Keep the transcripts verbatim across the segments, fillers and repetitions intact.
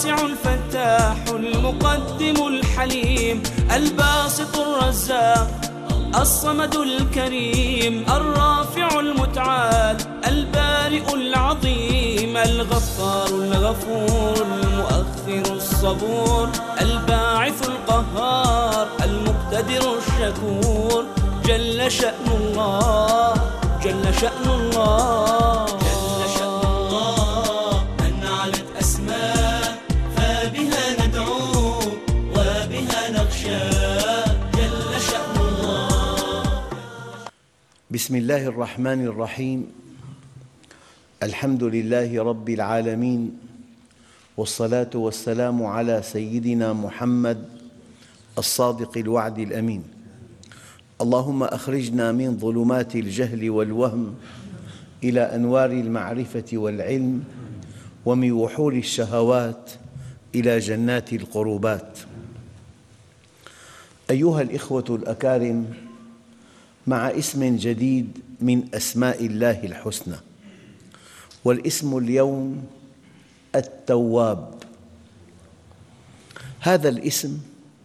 الواسع الفتاح المقدم الحليم الباسط الرزاق الصمد الكريم الرافع المتعال البارئ العظيم الغفار الغفور المؤخر الصبور الباعث القهار المقتدر الشكور جل شأن الله جل شأن الله جل شأن الله من علت أسماء فبها ندعو وبها نخشى جل شأن الله. بسم الله الرحمن الرحيم. الحمد لله رب العالمين، والصلاة والسلام على سيدنا محمد الصادق الوعد الأمين. اللهم أخرجنا من ظلمات الجهل والوهم إلى أنوار المعرفة والعلم، ومن وحول الشهوات إلى جنات القربات. أيها الإخوة الأكارم، مع اسم جديد من أسماء الله الحسنى، والاسم اليوم التواب. هذا الاسم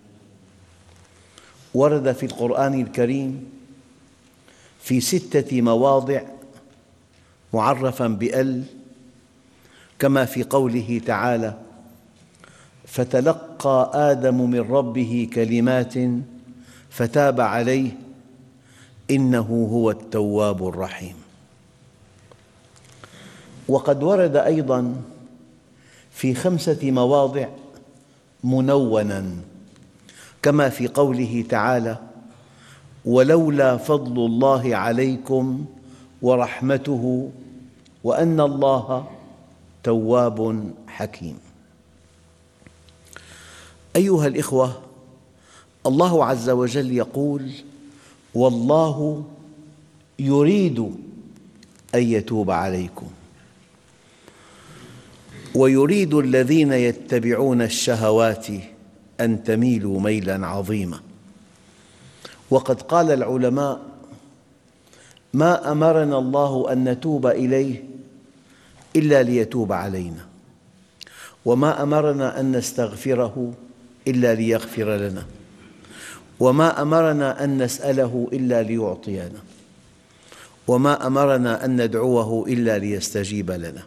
ورد في القرآن الكريم في ستة مواضع معرفاً بأل، كما في قوله تعالى: فتلقى آدم من ربه كلمات فتاب عليه إنه هو التواب الرحيم. وقد ورد أيضاً في خمسة مواضع منوناً، كما في قوله تعالى: ولولا فضل الله عليكم ورحمته وأن الله تواب حكيم. أيها الإخوة، الله عز وجل يقول: والله يريد أن يتوب عليكم ويريد الذين يتبعون الشهوات أن تميلوا ميلاً عظيماً. وقد قال العلماء: ما أمرنا الله أن نتوب إليه إلا ليتوب علينا، وما أمرنا أن نستغفره إلا ليغفر لنا، وما أمرنا أن نسأله إلا ليعطينا، وما أمرنا أن ندعوه إلا ليستجيب لنا.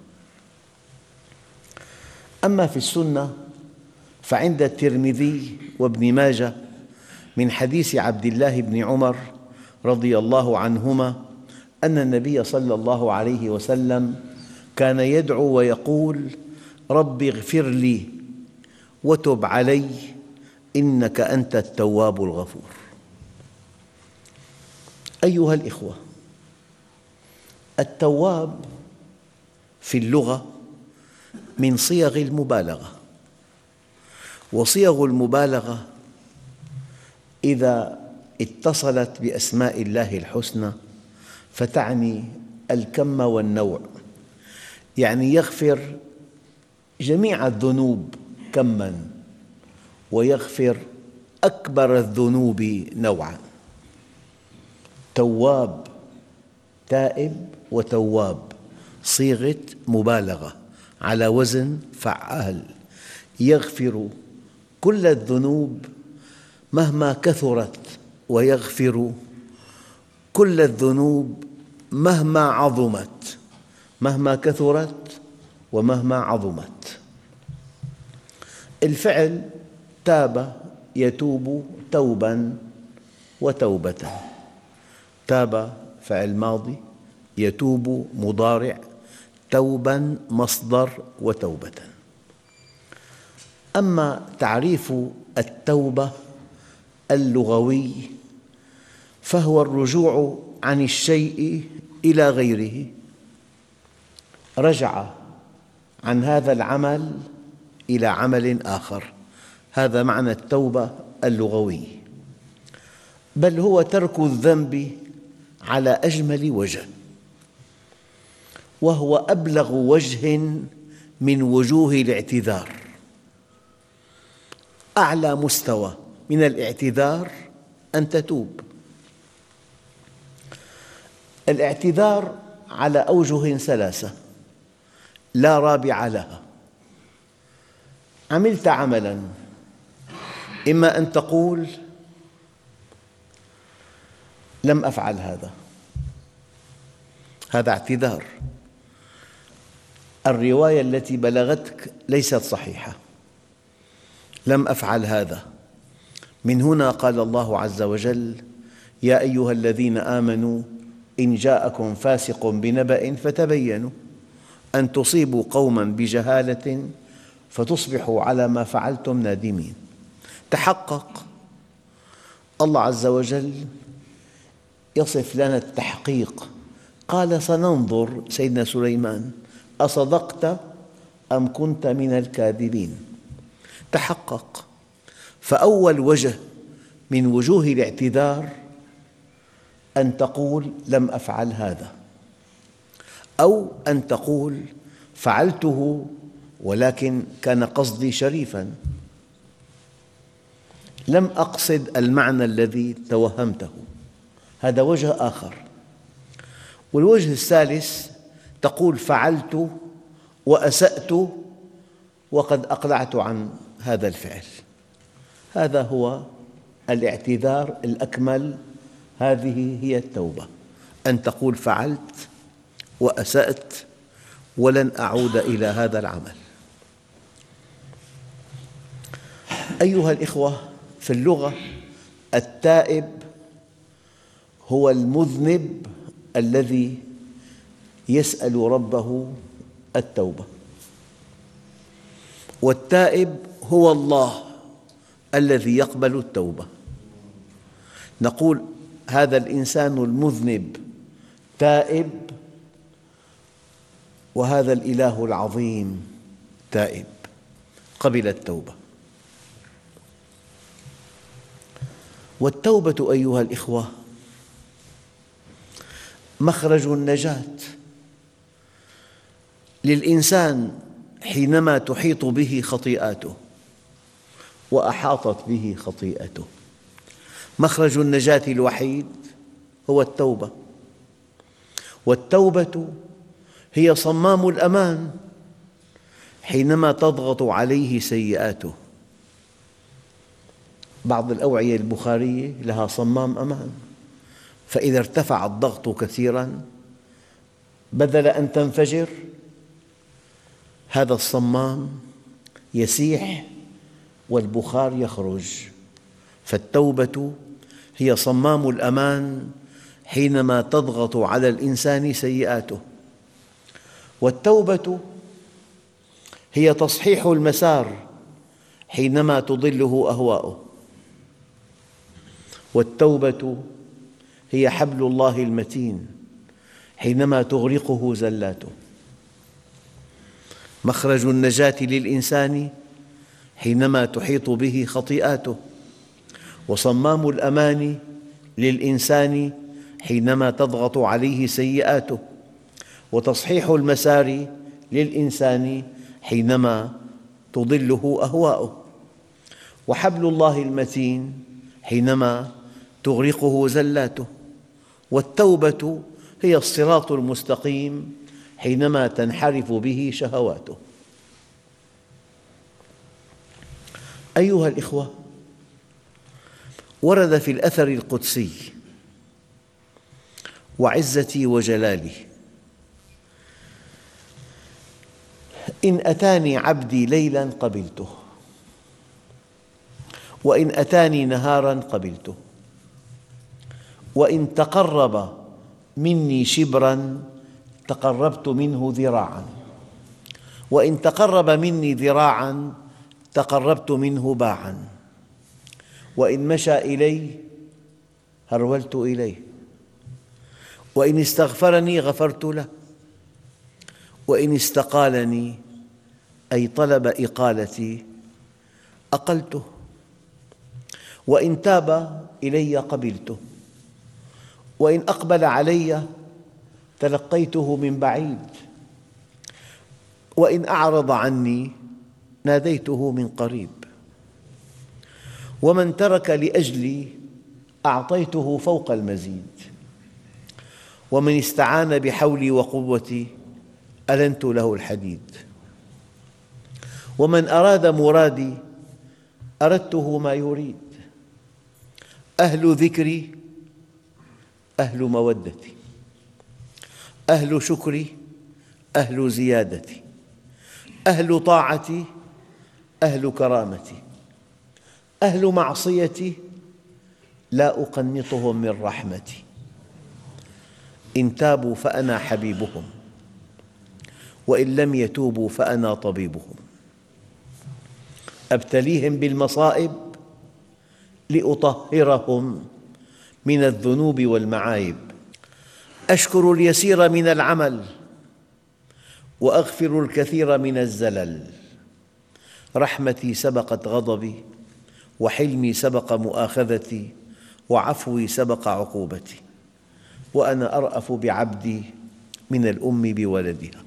أما في السنة فعند الترمذي وابن ماجه من حديث عبد الله بن عمر رضي الله عنهما أن النبي صلى الله عليه وسلم كان يدعو ويقول: رب اغفر لي وتب علي إنك أنت التواب الغفور. أيها الإخوة، التواب في اللغة من صيغ المبالغة، وصيغ المبالغة إذا اتصلت بأسماء الله الحسنى فتعني الكم والنوع، يعني يغفر جميع الذنوب كماً ويغفر أكبر الذنوب نوعاً. تواب، تائب وتواب، صيغة مبالغة على وزن فعال، يغفر كل الذنوب مهما كثرت، ويغفر كل الذنوب مهما عظمت، مهما كثرت ومهما عظمت. الفعل تاب يتوب توباً وتوبة. تاب فعل ماضي، يتوب مضارع، توباً مصدر وتوبة. أما تعريف التوبة اللغوي فهو الرجوع عن الشيء إلى غيره، رجع عن هذا العمل إلى عمل آخر، هذا معنى التوبة اللغوي. بل هو ترك الذنب على أجمل وجه، وهو أبلغ وجه من وجوه الاعتذار. أعلى مستوى من الاعتذار أن تتوب. الاعتذار على أوجه ثلاثة لا رابع لها. عملت عملاً، إما أن تقول لم أفعل هذا، هذا اعتذار، الرواية التي بلغتك ليست صحيحة، لم أفعل هذا. من هنا قال الله عز وجل: يا أيها الذين آمنوا إن جاءكم فاسق بنبأ فتبينوا أن تصيبوا قوماً بجهالة فتصبحوا على ما فعلتم نادمين. تحقق. الله عز وجل يصف لنا التحقيق، قال: سننظر سيدنا سليمان أصدقت أم كنت من الكاذبين. تحقق. فأول وجه من وجوه الاعتذار أن تقول لم أفعل هذا، أو أن تقول فعلته ولكن كان قصدي شريفاً، لم أقصد المعنى الذي توهمته. هذا وجه آخر. والوجه الثالث تقول فعلت وأسأت وقد أقلعت عن هذا الفعل. هذا هو الاعتذار الأكمل، هذه هي التوبة، أن تقول فعلت وأسأت ولن أعود إلى هذا العمل. أيها الإخوة، في اللغة التائب هو المذنب الذي يسأل ربه التوبة، والتائب هو الله الذي يقبل التوبة. نقول هذا الإنسان المذنب تائب، وهذا الإله العظيم تائب قبل التوبة. والتوبة أيها الإخوة مخرج النجاة للإنسان حينما تحيط به خطيئاته وأحاطت به خطيئته. مخرج النجاة الوحيد هو التوبة، والتوبة هي صمام الأمان حينما تضغط عليه سيئاته. بعض الأوعية البخارية لها صمام أمان، فإذا ارتفع الضغط كثيراً بدل أن تنفجر هذا الصمام يسيح والبخار يخرج. فالتوبة هي صمام الأمان حينما تضغط على الإنسان سيئاته، والتوبة هي تصحيح المسار حينما تضله أهواؤه، والتوبة هي حبل الله المتين حينما تغرقه زلاته. مخرج النجاة للإنسان حينما تحيط به خطيئاته، وصمام الأمان للإنسان حينما تضغط عليه سيئاته، وتصحيح المسار للإنسان حينما تضله أهواؤه، وحبل الله المتين حينما تغرقه زلاته. والتوبة هي الصراط المستقيم حينما تنحرف به شهواته. أيها الإخوة، ورد في الأثر القدسي: وعزتي وجلالي إن أتاني عبدي ليلاً قبلته، وإن أتاني نهاراً قبلته، وإن تقرب مني شبراً تقربت منه ذراعاً، وإن تقرب مني ذراعاً تقربت منه باعاً، وإن مشى إلي هرولت إليه، وإن استغفرني غفرت له، وإن استقالني أي طلب إقالتي أقلته، وإن تاب إلي قبلته، وإن أقبل علي تلقيته من بعيد، وإن أعرض عني ناديته من قريب، ومن ترك لأجلي أعطيته فوق المزيد، ومن استعان بحولي وقوتي ألنت له الحديد، ومن أراد مرادي أردته ما يريد. أهل ذكري أهل مودتي، أهل شكري أهل زيادتي، أهل طاعتي أهل كرامتي، أهل معصيتي لا أقنطهم من رحمتي. إن تابوا فأنا حبيبهم، وإن لم يتوبوا فأنا طبيبهم. أبتليهم بالمصائب لأطهرهم من الذنوب والمعايب. أشكر اليسير من العمل وأغفر الكثير من الزلل. رحمتي سبقت غضبي، وحلمي سبق مؤاخذتي، وعفوي سبق عقوبتي. وأنا أرأف بعبدي من الأم بولدها،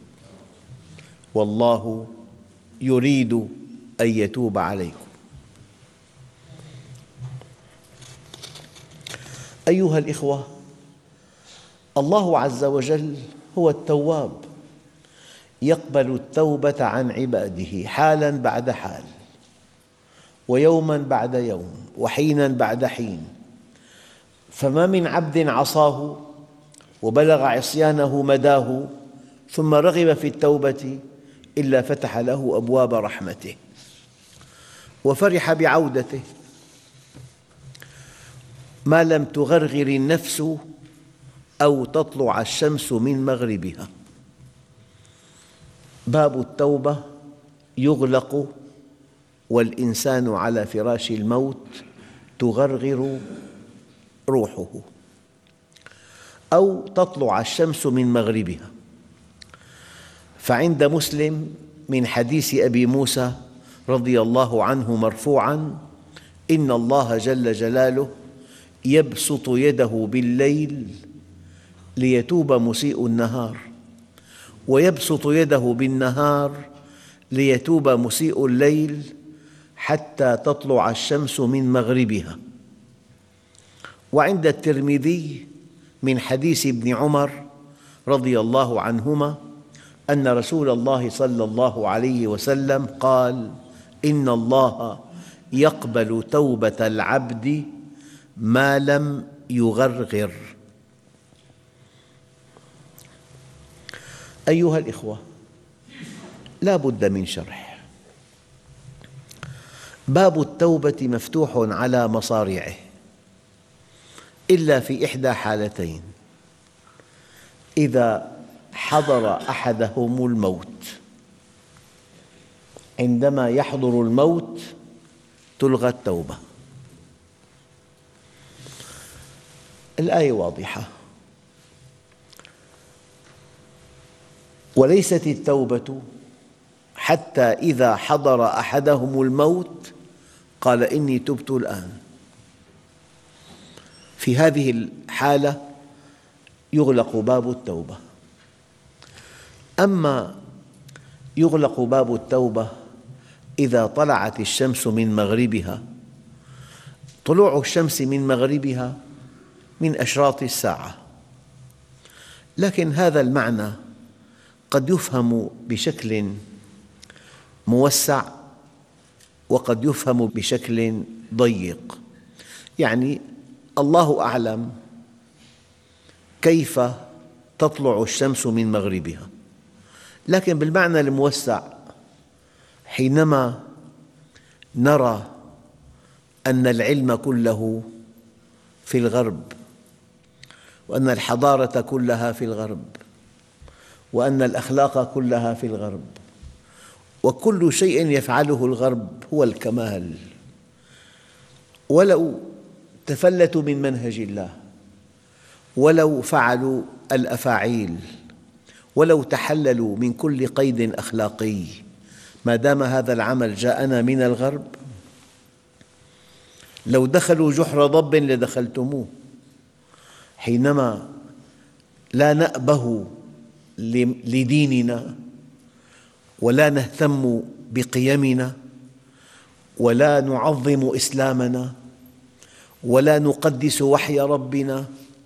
والله يريد أن يتوب عليكم. أيها الإخوة، الله عز وجل هو التواب، يقبل التوبة عن عباده حالاً بعد حال، ويوماً بعد يوم، وحيناً بعد حين. فما من عبد عصاه وبلغ عصيانه مداه ثم رغب في التوبة إلا فتح له أبواب رحمته وفرح بعودته، ما لم تغرغر النفس أو تطلع الشمس من مغربها. باب التوبة يغلق والإنسان على فراش الموت تغرغر روحه، أو تطلع الشمس من مغربها. فعند مسلم من حديث أبي موسى رضي الله عنه مرفوعاً: إن الله جل جلاله يبسط يده بالليل ليتوب مسيء النهار، ويبسط يده بالنهار ليتوب مسيء الليل، حتى تطلع الشمس من مغربها. وعند الترمذي من حديث ابن عمر رضي الله عنهما أن رسول الله صلى الله عليه وسلم قال: إن الله يقبل توبة العبد ما لم يغرغر. أيها الإخوة، لا بد من شرح. باب التوبة مفتوح على مصارعه إلا في إحدى حالتين: إذا حضر أحدهم الموت. عندما يحضر الموت تلغى التوبة. الآية واضحة: وليست التوبة حتى إذا حضر أحدهم الموت قال إني تبت الآن. في هذه الحالة يغلق باب التوبة. أما يغلق باب التوبة إذا طلعت الشمس من مغربها. طلوع الشمس من مغربها من أشراط الساعة، لكن هذا المعنى قد يفهم بشكل موسع وقد يفهم بشكل ضيق. يعني الله أعلم كيف تطلع الشمس من مغربها، لكن بالمعنى الموسع حينما نرى أن العلم كله في الغرب، وأن الحضارة كلها في الغرب، وأن الأخلاق كلها في الغرب، وكل شيء يفعله الغرب هو الكمال، ولو تفلتوا من منهج الله، ولو فعلوا الأفاعيل، ولو تحللوا من كل قيد أخلاقي، ما دام هذا العمل جاءنا من الغرب، لو دخلوا جحر ضب لدخلتموه. حينما لا نأبه لديننا ولا نهتم بقيمنا ولا نعظم إسلامنا ولا نقدس وحي ربنا،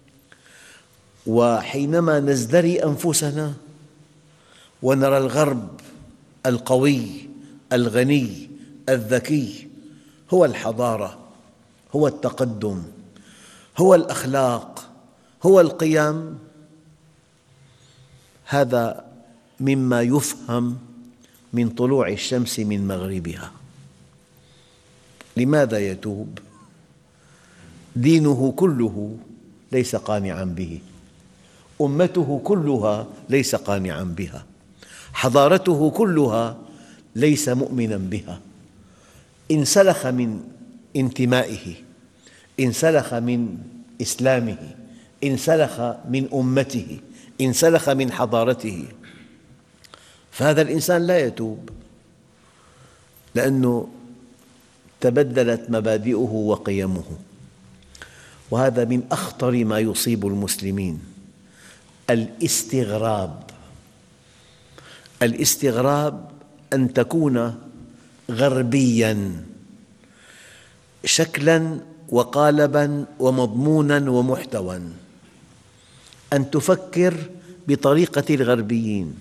وحينما نزدري أنفسنا ونرى الغرب القوي الغني الذكي هو الحضارة، هو التقدم، هو الأخلاق، هو القيم. هذا مما يفهم من طلوع الشمس من مغربها. لماذا يتوب؟ دينه كله ليس قانعاً به، أمته كلها ليس قانعاً بها، حضارته كلها ليس مؤمناً بها. انسلخ من انتمائه، انسلخ من إسلامه، انسلخ من أمته، انسلخ من حضارته. فهذا الإنسان لا يتوب، لأنه تبدلت مبادئه وقيمه. وهذا من أخطر ما يصيب المسلمين، الاستغراب. الاستغراب أن تكون غربياً شكلاً وقالباً ومضموناً ومحتوى، أن تفكر بطريقة الغربيين،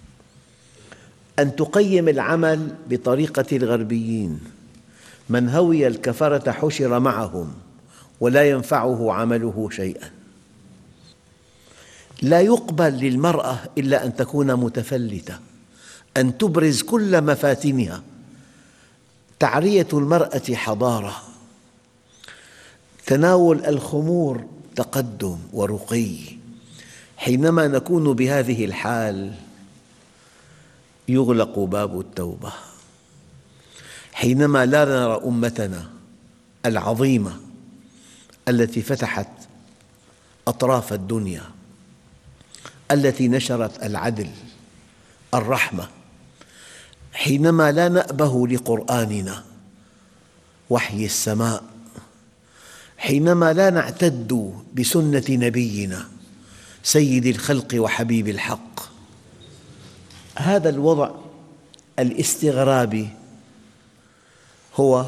أن تقيم العمل بطريقة الغربيين. من هوي الكفرة حشر معهم ولا ينفعه عمله شيئاً. لا يقبل للمرأة إلا أن تكون متفلتة، أن تبرز كل مفاتنها. تعرية المرأة حضارة، تناول الخمور تقدم ورقي. حينما نكون بهذه الحال يغلق باب التوبة. حينما لا نرى أمتنا العظيمة التي فتحت أطراف الدنيا، التي نشرت العدل، الرحمة، حينما لا نأبه لقرآننا وحي السماء، حينما لا نعتد بسنة نبينا سيد الخلق وحبيب الحق، هذا الوضع الاستغرابي هو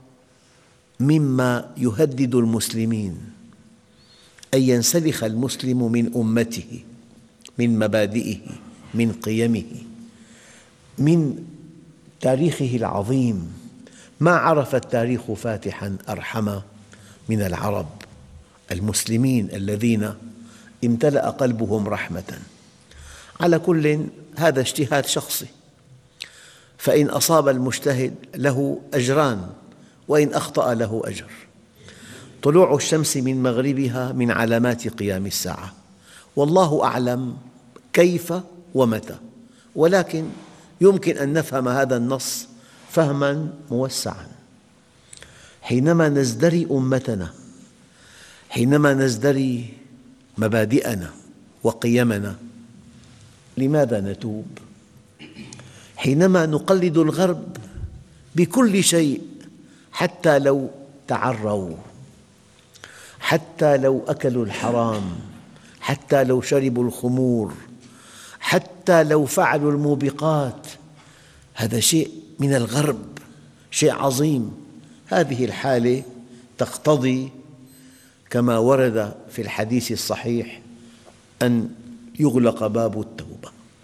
مما يهدد المسلمين، أن ينسلخ المسلم من أمته، من مبادئه، من قيمه، من تاريخه العظيم. ما عرف التاريخ فاتحاً أرحم من العرب المسلمين الذين امتلأ قلبهم رحمة. على كل، هذا اجتهاد شخصي، فإن أصاب المجتهد له أجران وإن أخطأ له أجر. طلوع الشمس من مغربها من علامات قيام الساعة، والله أعلم كيف ومتى، ولكن يمكن أن نفهم هذا النص فهماً موسعاً. حينما نزدري أمتنا، حينما نزدري مبادئنا وقيمنا، لماذا نتوب؟ حينما نقلد الغرب بكل شيء، حتى لو تعروا، حتى لو أكلوا الحرام، حتى لو شربوا الخمور، حتى لو فعلوا الموبقات، هذا شيء من الغرب، شيء عظيم. هذه الحالة تقتضي كما ورد في الحديث الصحيح أن يغلق باب التوبة.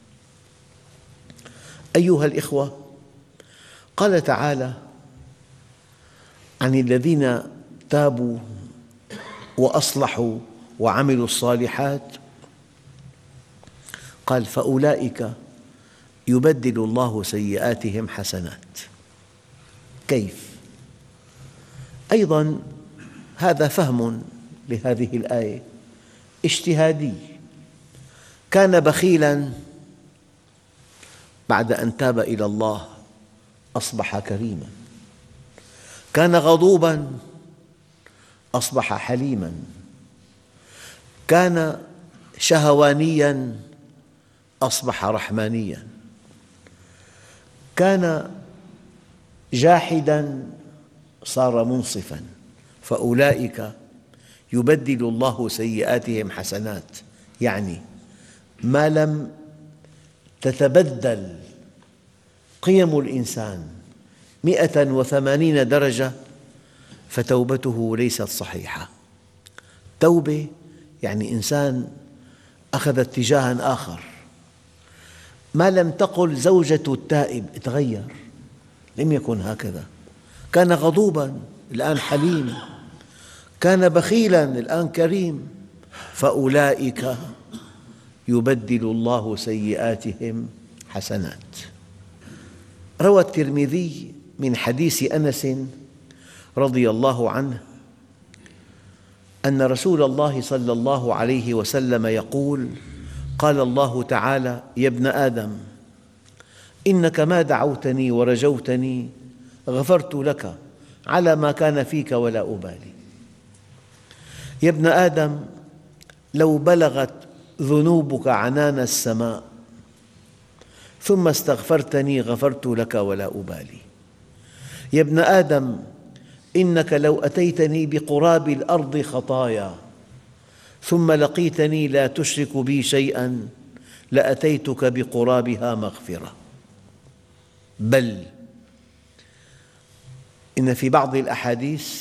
أيها الإخوة، قال تعالى عن الذين تابوا وأصلحوا وعملوا الصالحات، قال: فأولئك يبدل الله سيئاتهم حسنات. كيف؟ أيضاً هذا فهم لهذه الآية اجتهادي. كان بخيلاً، بعد أن تاب إلى الله أصبح كريماً. كان غضوباً، أصبح حليماً. كان شهوانياً، أصبح رحمانياً. كان جاحداً، صار منصفاً. فأولئك يبدل الله سيئاتهم حسنات، يعني ما لم تتبدل قيم الإنسان مئة وثمانين درجة فتوبته ليست صحيحة. توبة يعني إنسان أخذ اتجاهاً آخر. ما لم تقل زوجة التائب تغير، لم يكن هكذا. كان غضوباً الآن حليم، كان بخيلاً الآن كريم. فأولئك يبدل الله سيئاتهم حسنات. روى الترمذي من حديث أنس رضي الله عنه أن رسول الله صلى الله عليه وسلم يقول: قال الله تعالى: يا ابن آدم، إنك ما دعوتني ورجوتني غفرت لك على ما كان فيك ولا أبالي. يا ابن آدم، لو بلغت ذنوبك عنان السماء ثم استغفرتني غفرت لك ولا أبالي. يا ابن آدم، إنك لو أتيتني بقراب الأرض خطايا ثم لقيتني لا تشرك بي شيئا لأتيتك بقرابها مغفرة. بل إن في بعض الأحاديث: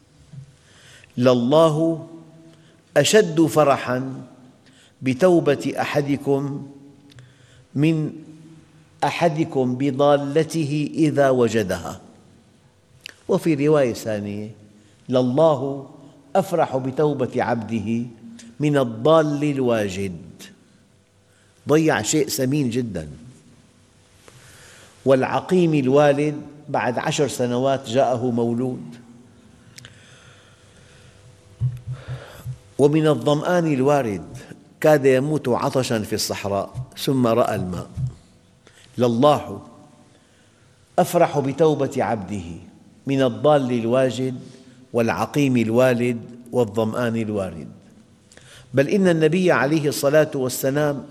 لله أشد فرحاً بتوبة أحدكم من أحدكم بضالته إذا وجدها. وفي رواية ثانية: لله أفرح بتوبة عبده من الضال الواجد. ضيع شيء ثمين جداً. والعقيم الوالد بعد عشر سنوات جاءه مولود. ومن الظمآن الوارد كاد يموت عطشاً في الصحراء ثم رأى الماء. لله أفرح بتوبة عبده من الضال الواجد والعقيم الوالد والظمآن الوارد. بل إن النبي عليه الصلاة والسلام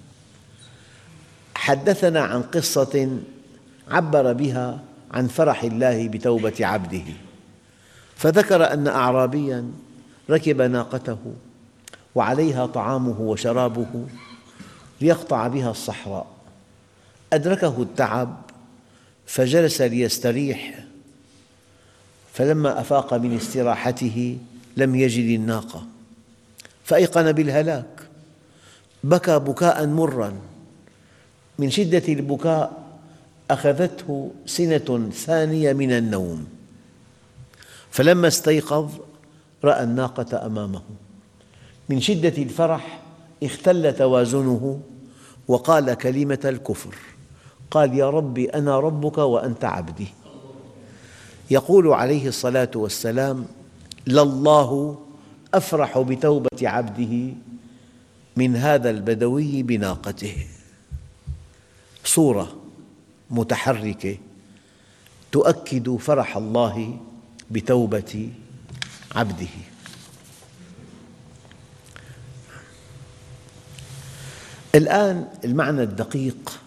حدثنا عن قصة عبر بها عن فرح الله بتوبة عبده، فذكر أن أعرابياً ركب ناقته وعليها طعامه وشرابه ليقطع بها الصحراء، أدركه التعب فجلس ليستريح، فلما أفاق من استراحته لم يجد الناقة فأيقن بالهلاك، بكى بكاء مرا، من شدة البكاء أخذته سنة ثانية من النوم، فلما استيقظ رأى الناقة أمامه، من شدة الفرح اختل توازنه وقال كلمة الكفر، قال: يا ربي أنا ربك وأنت عبدي. يقول عليه الصلاة والسلام: لله أفرح بتوبة عبده من هذا البدوي بناقته. صورة متحركة تؤكد فرح الله بتوبة عبده. الآن المعنى الدقيق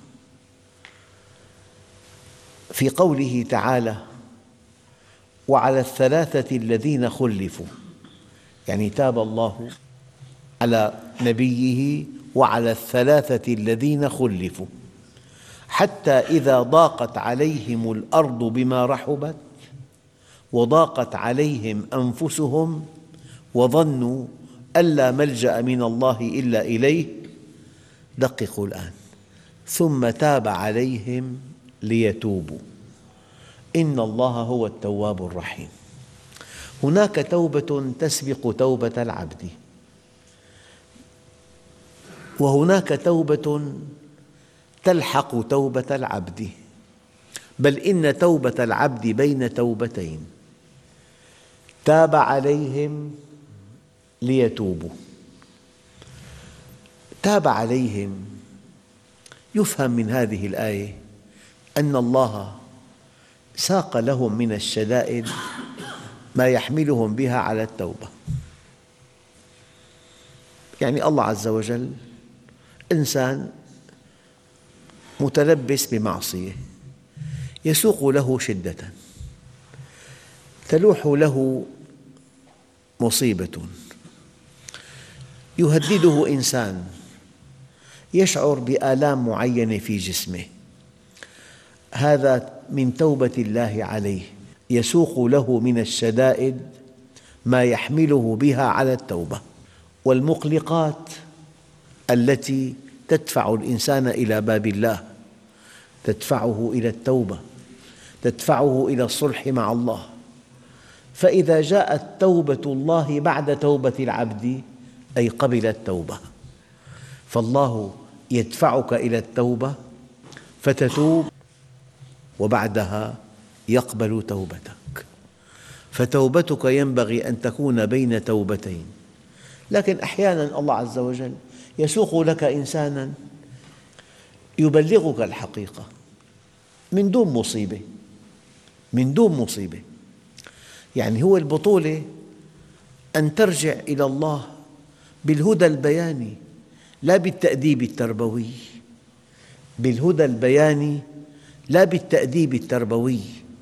في قوله تعالى: وعلى الثلاثة الذين خلفوا، يعني تاب الله على نبيه وعلى الثلاثة الذين خلفوا حتى إذا ضاقت عليهم الأرض بما رحبت وضاقت عليهم أنفسهم وظنوا أن لا ملجأ من الله إلا إليه. دققوا الآن: ثم تاب عليهم ليتوبوا إن الله هو التواب الرحيم. هناك توبة تسبق توبة العبد، وهناك توبة تلحق توبة العبد، بل إن توبة العبد بين توبتين: تاب عليهم ليتوبوا. تاب عليهم يفهم من هذه الآية أن الله ساق لهم من الشدائد ما يحملهم بها على التوبة. يعني الله عز وجل إنسان متلبس بمعصية يسوق له شدة، تلوح له مصيبة، يهدده إنسان يشعر بآلام معينة في جسمه، هذا من توبة الله عليه، يسوق له من الشدائد ما يحمله بها على التوبة. والمقلقات التي تدفع الإنسان إلى باب الله تدفعه إلى التوبة، تدفعه إلى الصلح مع الله. فإذا جاءت توبة الله بعد توبة العبد أي قبل التوبة، فالله يدفعك إلى التوبة فتتوب وبعدها يقبل توبتك. فتوبتك ينبغي أن تكون بين توبتين. لكن أحياناً الله عز وجل يسوق لك إنساناً يبلغك الحقيقة من دون مصيبة، من دون مصيبة. يعني هو البطولة أن ترجع إلى الله بالهدى البياني لا بالتأديب التربوي، بالهدى البياني لا بالتأديب التربوي.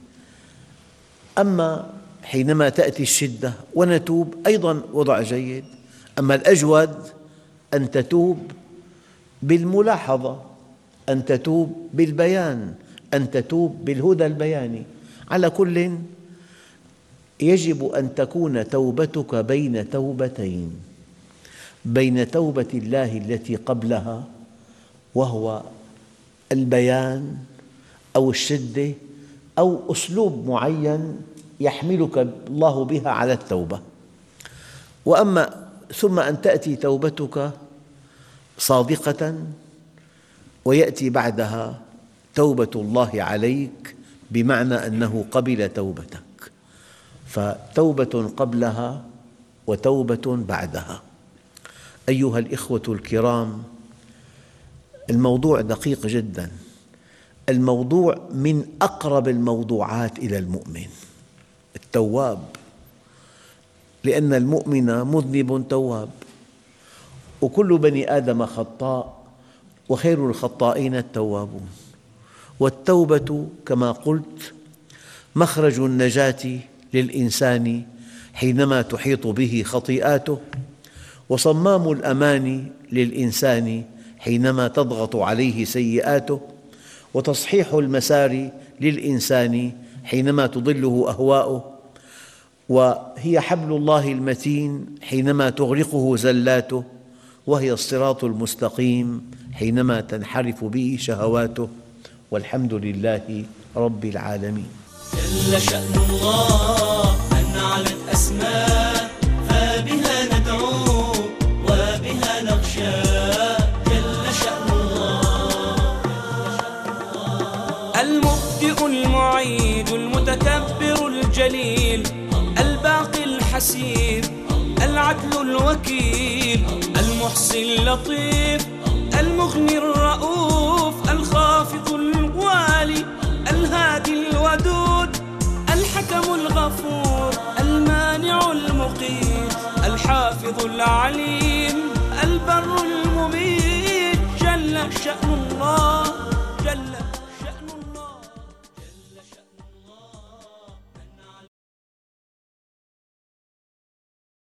أما حينما تأتي الشدة ونتوب أيضاً وضع جيد، أما الأجود أن تتوب بالملاحظة، أن تتوب بالبيان، أن تتوب بالهدى البياني. على كل يجب أن تكون توبتك بين توبتين، بين توبة الله التي قبلها وهو البيان أو الشدة أو أسلوب معين يحملك الله بها على التوبة، وأما ثم أن تأتي توبتك صادقة ويأتي بعدها توبة الله عليك بمعنى أنه قبل توبتك. فتوبة قبلها وتوبة بعدها. أيها الإخوة الكرام، الموضوع دقيق جداً، الموضوع من أقرب الموضوعات إلى المؤمن التواب، لأن المؤمن مذنب تواب، وكل بني آدم خطاء وخير الخطائين التوابون. والتوبة كما قلت مخرج النجاة للإنسان حينما تحيط به خطيئاته، وصمام الأمان للإنسان حينما تضغط عليه سيئاته، وتصحيح المسار للإنسان حينما تضله أهواؤه، وهي حبل الله المتين حينما تغرقه زلاته، وهي الصراط المستقيم حينما تنحرف به شهواته. والحمد لله رب العالمين. جل شأن الله أن علت أسماء، فبها ندعو وبها نخشى. جل شأن الله المبدئ المعيد المتكبر الجليل الباقي الحسيب العدل الوكيل المحصي اللطيف المغني الرؤوف الخافض الوالي الهادي الودود الحكم الغفور المانع المقيت الحافظ العليم البر المميت. جل شأن الله